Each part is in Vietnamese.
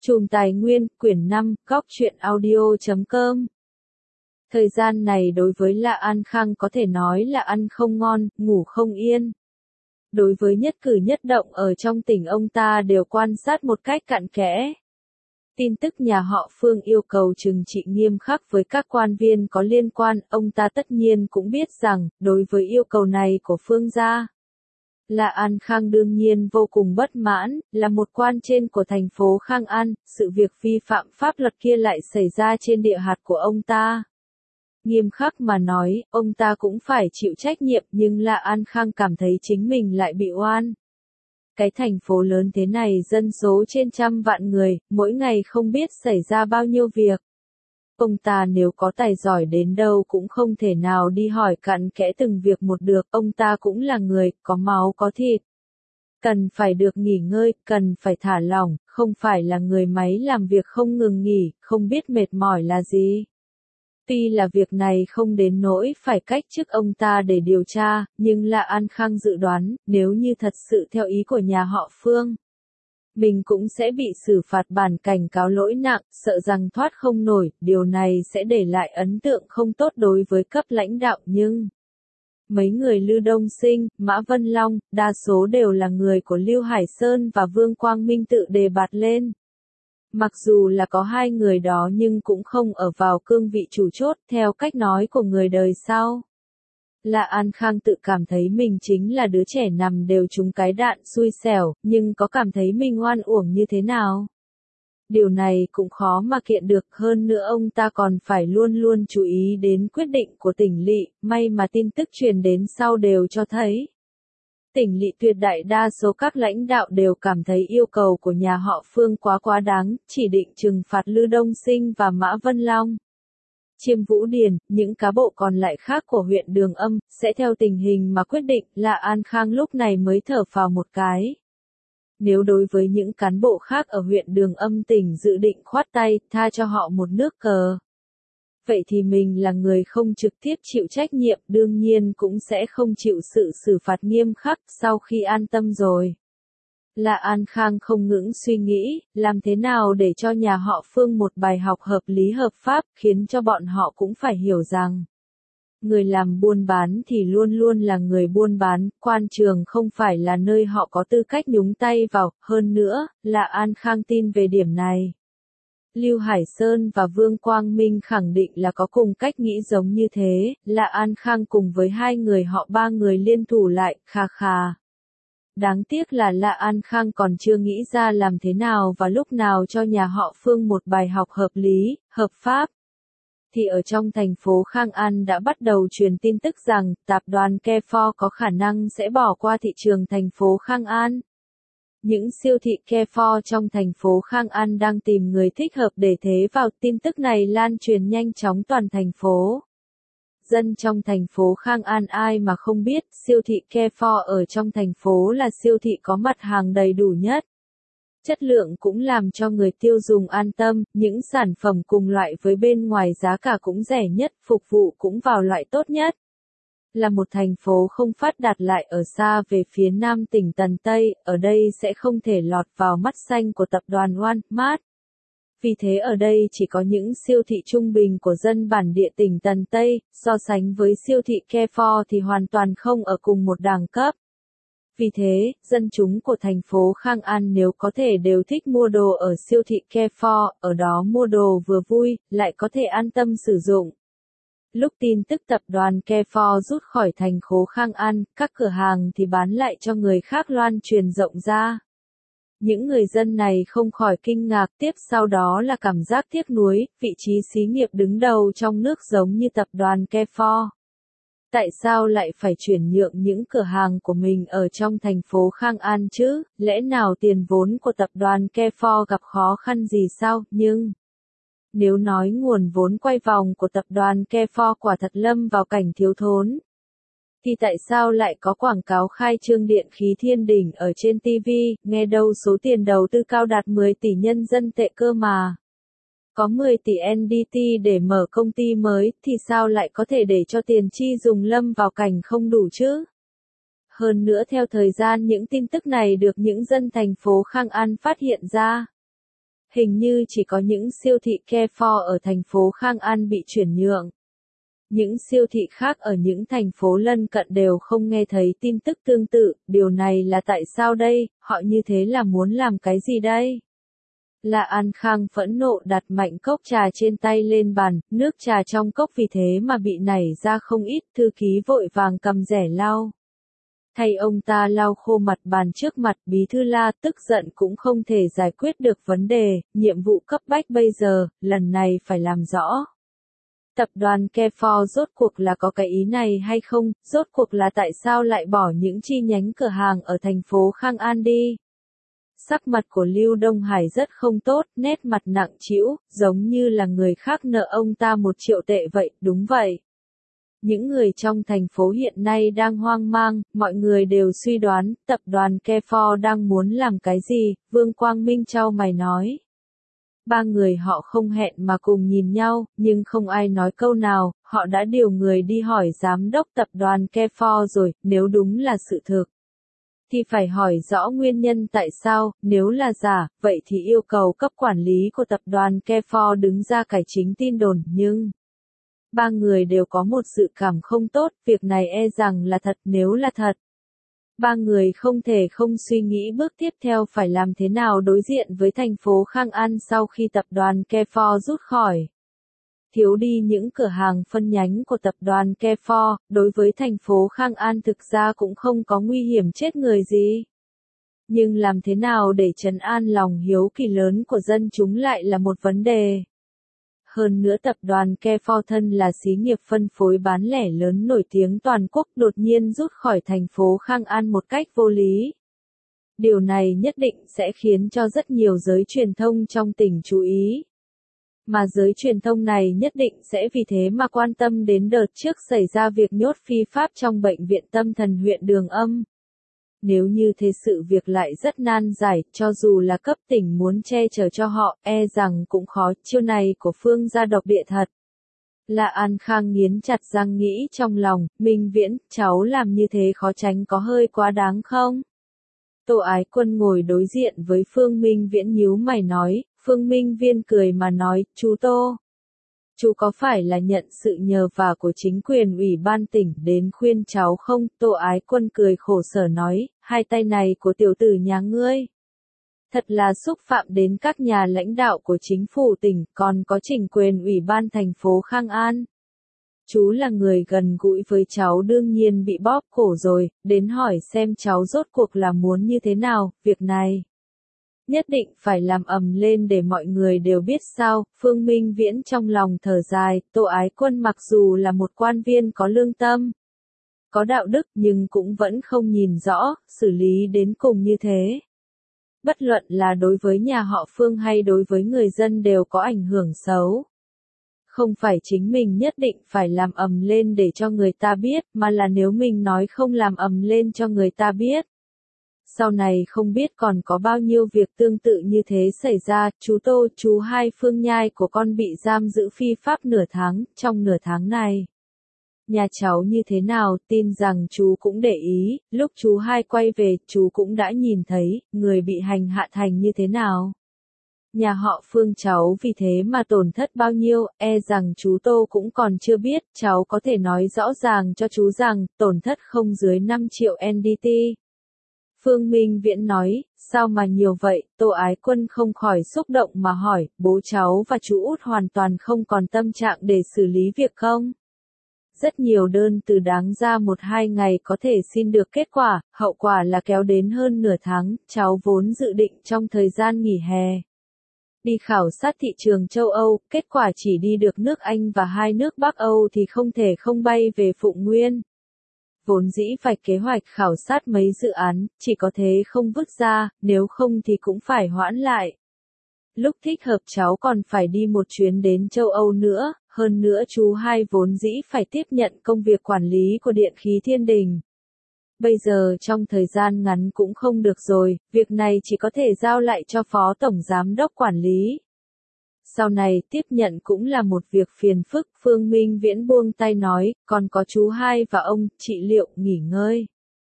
Chùm Tài Nguyên, quyển 5, góc truyện audio.com. Thời gian này đối với La An Khang có thể nói là ăn không ngon, ngủ không yên. Đối với nhất cử nhất động ở trong tỉnh ông ta đều quan sát một cách cặn kẽ. Tin tức nhà họ Phương yêu cầu trừng trị nghiêm khắc với các quan viên có liên quan, ông ta tất nhiên cũng biết rằng, đối với yêu cầu này của Phương gia, La An Khang đương nhiên vô cùng bất mãn, là một quan trên của thành phố Khang An, sự việc vi phạm pháp luật kia lại xảy ra trên địa hạt của ông ta. Nghiêm khắc mà nói, ông ta cũng phải chịu trách nhiệm, nhưng La An Khang cảm thấy chính mình lại bị oan. Cái thành phố lớn thế này dân số trên 100 vạn người, mỗi ngày không biết xảy ra bao nhiêu việc. Ông ta nếu có tài giỏi đến đâu cũng không thể nào đi hỏi cặn kẽ từng việc một được, ông ta cũng là người, có máu có thịt. Cần phải được nghỉ ngơi, cần phải thả lỏng, không phải là người máy làm việc không ngừng nghỉ, không biết mệt mỏi là gì. Tuy là việc này không đến nỗi phải cách chức ông ta để điều tra, nhưng La An Khang dự đoán, nếu như thật sự theo ý của nhà họ Phương, mình cũng sẽ bị xử phạt bản cảnh cáo lỗi nặng, sợ rằng thoát không nổi, điều này sẽ để lại ấn tượng không tốt đối với cấp lãnh đạo nhưng mấy người Lưu Đông Sinh, Mã Vân Long, đa số đều là người của Lưu Hải Sơn và Vương Quang Minh tự đề bạt lên. Mặc dù là có hai người đó nhưng cũng không ở vào cương vị chủ chốt theo cách nói của người đời sau. La An Khang tự cảm thấy mình chính là đứa trẻ nằm đều trúng cái đạn xui xẻo, nhưng có cảm thấy mình oan uổng như thế nào? Điều này cũng khó mà kiện được, hơn nữa ông ta còn phải luôn luôn chú ý đến quyết định của tỉnh lỵ, may mà tin tức truyền đến sau đều cho thấy. Tỉnh lỵ tuyệt đại đa số các lãnh đạo đều cảm thấy yêu cầu của nhà họ Phương quá đáng, chỉ định trừng phạt Lưu Đông Sinh và Mã Vân Long. Chiêm Vũ Điền, những cá bộ còn lại khác của huyện Đường Âm, sẽ theo tình hình mà quyết định, La An Khang lúc này mới thở phào một cái. Nếu đối với những cán bộ khác ở huyện Đường Âm tỉnh dự định khoát tay, tha cho họ một nước cờ. Vậy thì mình là người không trực tiếp chịu trách nhiệm, đương nhiên cũng sẽ không chịu sự xử phạt nghiêm khắc sau khi an tâm rồi. La An Khang không ngừng suy nghĩ, làm thế nào để cho nhà họ Phương một bài học hợp lý hợp pháp, khiến cho bọn họ cũng phải hiểu rằng người làm buôn bán thì luôn luôn là người buôn bán, quan trường không phải là nơi họ có tư cách nhúng tay vào, hơn nữa, La An Khang tin về điểm này. Lưu Hải Sơn và Vương Quang Minh khẳng định là có cùng cách nghĩ giống như thế, La An Khang cùng với hai người họ ba người liên thủ lại, khà. Đáng tiếc là La An Khang còn chưa nghĩ ra làm thế nào và lúc nào cho nhà họ Phương một bài học hợp lý, hợp pháp. Thì ở trong thành phố Khang An đã bắt đầu truyền tin tức rằng tập đoàn Carrefour có khả năng sẽ bỏ qua thị trường thành phố Khang An. Những siêu thị Carrefour trong thành phố Khang An đang tìm người thích hợp để thế vào, tin tức này lan truyền nhanh chóng toàn thành phố. Dân trong thành phố Khang An ai mà không biết, siêu thị Carrefour ở trong thành phố là siêu thị có mặt hàng đầy đủ nhất. Chất lượng cũng làm cho người tiêu dùng an tâm, những sản phẩm cùng loại với bên ngoài giá cả cũng rẻ nhất, phục vụ cũng vào loại tốt nhất. Là một thành phố không phát đạt lại ở xa về phía nam tỉnh Tần Tây, ở đây sẽ không thể lọt vào mắt xanh của tập đoàn Walmart. Vì thế ở đây chỉ có những siêu thị trung bình của dân bản địa tỉnh Tần Tây, so sánh với siêu thị Carrefour thì hoàn toàn không ở cùng một đẳng cấp. Vì thế, dân chúng của thành phố Khang An nếu có thể đều thích mua đồ ở siêu thị Carrefour, ở đó mua đồ vừa vui, lại có thể an tâm sử dụng. Lúc tin tức tập đoàn Carrefour rút khỏi thành phố Khang An, các cửa hàng thì bán lại cho người khác loan truyền rộng ra. Những người dân này không khỏi kinh ngạc, tiếp sau đó là cảm giác tiếc nuối, vị trí xí nghiệp đứng đầu trong nước giống như tập đoàn Carrefour. Tại sao lại phải chuyển nhượng những cửa hàng của mình ở trong thành phố Khang An chứ, lẽ nào tiền vốn của tập đoàn Carrefour gặp khó khăn gì sao, nhưng nếu nói nguồn vốn quay vòng của tập đoàn Carrefour quả thật lâm vào cảnh thiếu thốn, thì tại sao lại có quảng cáo khai trương điện khí thiên đỉnh ở trên TV, nghe đâu số tiền đầu tư cao đạt 10 tỷ nhân dân tệ cơ mà. Có 10 tỷ NDT để mở công ty mới, thì sao lại có thể để cho tiền chi dùng lâm vào cảnh không đủ chứ? Hơn nữa theo thời gian những tin tức này được những dân thành phố Khang An phát hiện ra. Hình như chỉ có những siêu thị Carrefour ở thành phố Khang An bị chuyển nhượng. Những siêu thị khác ở những thành phố lân cận đều không nghe thấy tin tức tương tự, điều này là tại sao đây, họ như thế là muốn làm cái gì đây? La An Khang phẫn nộ đặt mạnh cốc trà trên tay lên bàn, nước trà trong cốc vì thế mà bị nảy ra không ít, thư ký vội vàng cầm rẻ lau. Thay ông ta lau khô mặt bàn trước mặt bí thư La, tức giận cũng không thể giải quyết được vấn đề, nhiệm vụ cấp bách bây giờ, lần này phải làm rõ. Tập đoàn Carrefour rốt cuộc là có cái ý này hay không, rốt cuộc là tại sao lại bỏ những chi nhánh cửa hàng ở thành phố Khang An đi. Sắc mặt của Lưu Đông Hải rất không tốt, nét mặt nặng trĩu, giống như là người khác nợ ông ta 1 triệu tệ vậy, đúng vậy. Những người trong thành phố hiện nay đang hoang mang, mọi người đều suy đoán, tập đoàn Carrefour đang muốn làm cái gì, Vương Quang Minh chau mày nói. 3 người họ không hẹn mà cùng nhìn nhau, nhưng không ai nói câu nào, họ đã điều người đi hỏi giám đốc tập đoàn Carrefour rồi, nếu đúng là sự thực. Thì phải hỏi rõ nguyên nhân tại sao, nếu là giả, vậy thì yêu cầu cấp quản lý của tập đoàn Carrefour đứng ra cải chính tin đồn, nhưng 3 người đều có một dự cảm không tốt, việc này e rằng là thật, nếu là thật. 3 người không thể không suy nghĩ bước tiếp theo phải làm thế nào đối diện với thành phố Khang An sau khi tập đoàn Carrefour rút khỏi. Thiếu đi những cửa hàng phân nhánh của tập đoàn Carrefour, đối với thành phố Khang An thực ra cũng không có nguy hiểm chết người gì. Nhưng làm thế nào để trấn an lòng hiếu kỳ lớn của dân chúng lại là một vấn đề. Hơn nữa tập đoàn Carrefour thân là xí nghiệp phân phối bán lẻ lớn nổi tiếng toàn quốc đột nhiên rút khỏi thành phố Khang An một cách vô lý. Điều này nhất định sẽ khiến cho rất nhiều giới truyền thông trong tỉnh chú ý. Mà giới truyền thông này nhất định sẽ vì thế mà quan tâm đến đợt trước xảy ra việc nhốt phi pháp trong bệnh viện tâm thần huyện Đường Âm. Nếu như thế sự việc lại rất nan giải, cho dù là cấp tỉnh muốn che chở cho họ, e rằng cũng khó, chiêu này của Phương gia độc địa thật. La An Khang nghiến chặt răng nghĩ trong lòng, Minh Viễn, cháu làm như thế khó tránh có hơi quá đáng không? Tô Ái Quân ngồi đối diện với Phương Minh Viễn nhíu mày nói, Phương Minh Viên cười mà nói, chú Tô. Chú có phải là nhận sự nhờ vả của chính quyền ủy ban tỉnh đến khuyên cháu không? Tô Ái Quân cười khổ sở nói, 2 tay này của tiểu tử nhà ngươi. Thật là xúc phạm đến các nhà lãnh đạo của chính phủ tỉnh, còn có chính quyền ủy ban thành phố Khang An. Chú là người gần gũi với cháu đương nhiên bị bóp cổ rồi, đến hỏi xem cháu rốt cuộc là muốn như thế nào, việc này. Nhất định phải làm ầm lên để mọi người đều biết sao, Phương Minh Viễn trong lòng thở dài, Tô Ái Quân mặc dù là một quan viên có lương tâm, có đạo đức nhưng cũng vẫn không nhìn rõ, xử lý đến cùng như thế. Bất luận là đối với nhà họ Phương hay đối với người dân đều có ảnh hưởng xấu. Không phải chính mình nhất định phải làm ầm lên để cho người ta biết, mà là nếu mình nói không làm ầm lên cho người ta biết. Sau này không biết còn có bao nhiêu việc tương tự như thế xảy ra, chú Tô, chú Hai Phương nhai của con bị giam giữ phi pháp nửa tháng, trong nửa tháng này. Nhà cháu như thế nào, tin rằng chú cũng để ý, lúc chú Hai quay về, chú cũng đã nhìn thấy, người bị hành hạ thành như thế nào. Nhà họ Phương cháu vì thế mà tổn thất bao nhiêu, e rằng chú Tô cũng còn chưa biết, cháu có thể nói rõ ràng cho chú rằng, tổn thất không dưới 5 triệu NDT. Phương Minh Viễn nói, sao mà nhiều vậy, Tô Ái Quân không khỏi xúc động mà hỏi, bố cháu và chú Út hoàn toàn không còn tâm trạng để xử lý việc không? Rất nhiều đơn từ đáng ra 1-2 ngày có thể xin được kết quả, hậu quả là kéo đến hơn nửa tháng, cháu vốn dự định trong thời gian nghỉ hè. Đi khảo sát thị trường châu Âu, kết quả chỉ đi được nước Anh và 2 nước Bắc Âu thì không thể không bay về Phụng Nguyên. Vốn dĩ phải kế hoạch khảo sát mấy dự án, chỉ có thế không vứt ra, nếu không thì cũng phải hoãn lại. Lúc thích hợp cháu còn phải đi một chuyến đến châu Âu nữa, hơn nữa chú Hai vốn dĩ phải tiếp nhận công việc quản lý của Điện khí Thiên Đình. Bây giờ trong thời gian ngắn cũng không được rồi, việc này chỉ có thể giao lại cho Phó Tổng Giám đốc quản lý. Sau này tiếp nhận cũng là một việc phiền phức, Phương Minh Viễn buông tay nói, còn có chú Hai và ông, trị liệu, nghỉ ngơi.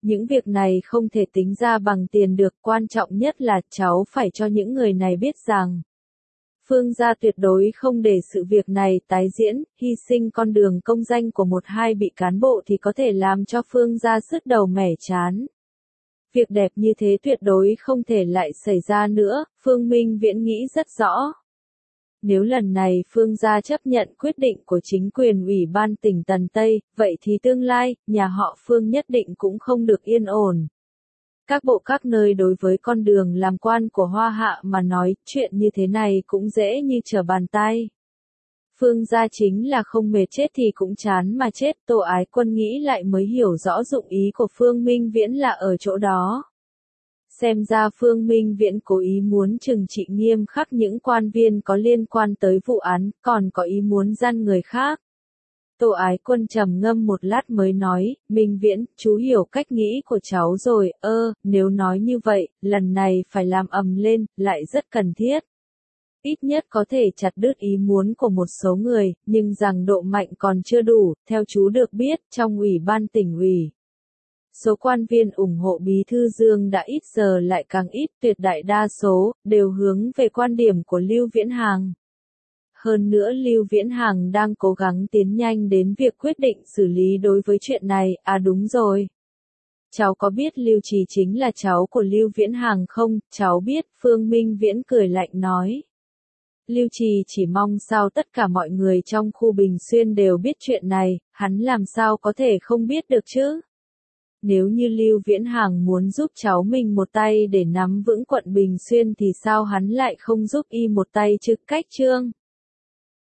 Những việc này không thể tính ra bằng tiền được, quan trọng nhất là cháu phải cho những người này biết rằng Phương gia tuyệt đối không để sự việc này tái diễn, hy sinh con đường công danh của một hai vị cán bộ thì có thể làm cho Phương gia sứt đầu mẻ trán. Việc đẹp như thế tuyệt đối không thể lại xảy ra nữa, Phương Minh Viễn nghĩ rất rõ. Nếu lần này Phương gia chấp nhận quyết định của chính quyền ủy ban tỉnh Tần Tây, vậy thì tương lai, nhà họ Phương nhất định cũng không được yên ổn. Các bộ các nơi đối với con đường làm quan của Hoa Hạ mà nói, chuyện như thế này cũng dễ như trở bàn tay. Phương gia chính là không mệt chết thì cũng chán mà chết, Tô Ái Quân nghĩ lại mới hiểu rõ dụng ý của Phương Minh Viễn là ở chỗ đó. Xem ra Phương Minh Viễn cố ý muốn trừng trị nghiêm khắc những quan viên có liên quan tới vụ án, còn có ý muốn gian người khác. Tô Ái Quân trầm ngâm một lát mới nói, Minh Viễn, chú hiểu cách nghĩ của cháu rồi, nếu nói như vậy, lần này phải làm ầm lên, lại rất cần thiết. Ít nhất có thể chặt đứt ý muốn của một số người, nhưng rằng độ mạnh còn chưa đủ, theo chú được biết, trong ủy ban tỉnh ủy. Số quan viên ủng hộ Bí thư Dương đã ít giờ lại càng ít, tuyệt đại đa số, đều hướng về quan điểm của Lưu Viễn Hàng. Hơn nữa Lưu Viễn Hàng đang cố gắng tiến nhanh đến việc quyết định xử lý đối với chuyện này, đúng rồi. Cháu có biết Lưu Trì chính là cháu của Lưu Viễn Hàng không? Cháu biết, Phương Minh Viễn cười lạnh nói. Lưu Trì chỉ mong sao tất cả mọi người trong khu Bình Xuyên đều biết chuyện này, hắn làm sao có thể không biết được chứ? Nếu như Lưu Viễn Hàng muốn giúp cháu mình một tay để nắm vững quận Bình Xuyên thì sao hắn lại không giúp y một tay chứ? Cách Trương